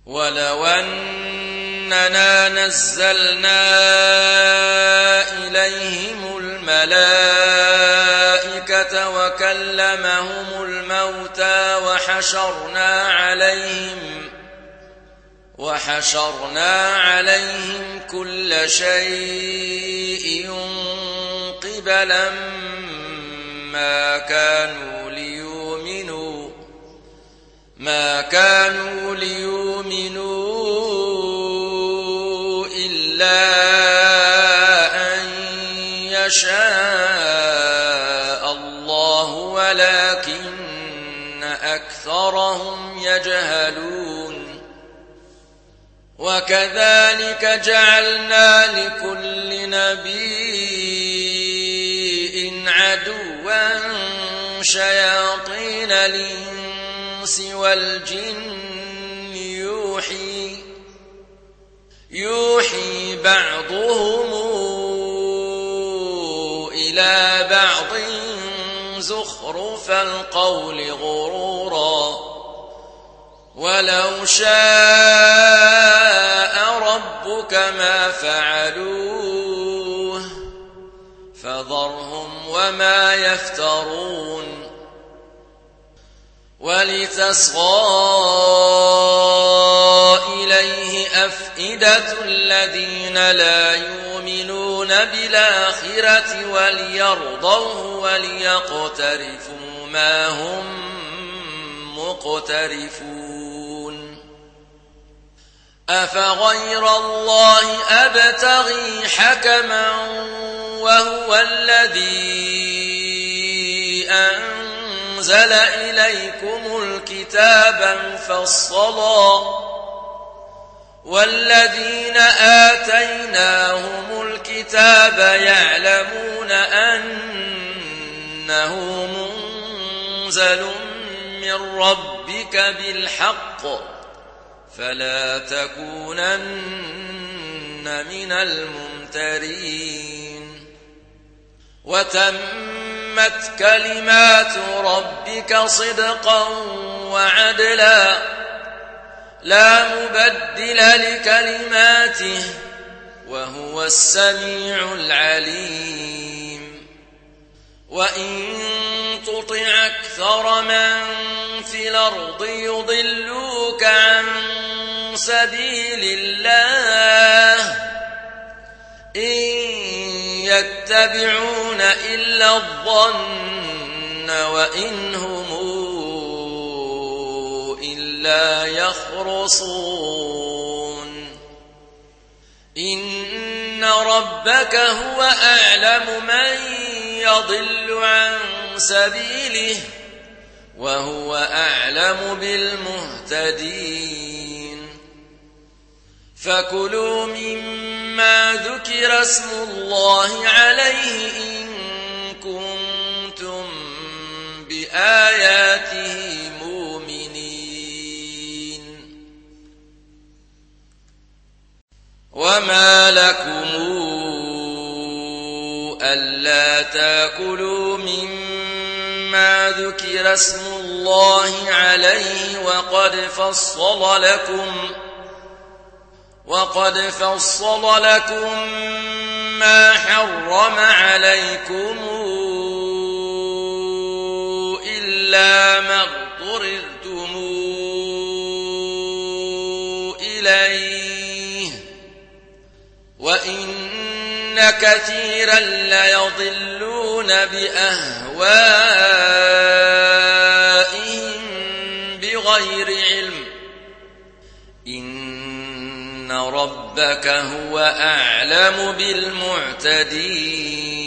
ولو أننا نزلنا إليهم الملائكة وكلمهم الموتى وحشرنا عليهم كل شيء قبلا ما كانوا ليؤمنوا إلا أن يشاء الله ولكن أكثرهم يجهلون وكذلك جعلنا لكل نبي عدوا شياطين الإنس والجن يوحي بعضهم إلى بعض زخرف القول غرورا ولو شاء ربك ما فعلوه فذرهم وما يفترون ولتصغى إليه أفئدة الذين لا يؤمنون بالآخرة وليرضوه وليقترفوا ما هم مقترفون أفغير الله أبتغي حكما وهو الذي أنزل إليكم الكتاب مفصلا والذين آتيناهم الكتاب يعلمون أنه منزل من ربك بالحق فلا تكونن من الممترين وتمت كلمات ربك صدقا وعدلا لا مبدل لكلماته وهو السميع العليم وإن تطع أكثر من في الأرض يضلوك عن سبيل الله إن يتبعون إلا الظن وإن هم إلا يخرصون إن ربك هو أعلم من يضل عن سبيله وهو أعلم بالمهتدين فكلوا مما ذكر اسم الله عليه إن كنتم بآياته مؤمنين وما لكم ألا تأكلوا مما ذكر اسم الله عليه وقد فصل لكم ما حرم عليكم إلا ما اضطررتم إليه وإن كثيرا ليضلون بأهوائهم بغير علم إن ربك هو أعلم بالمعتدين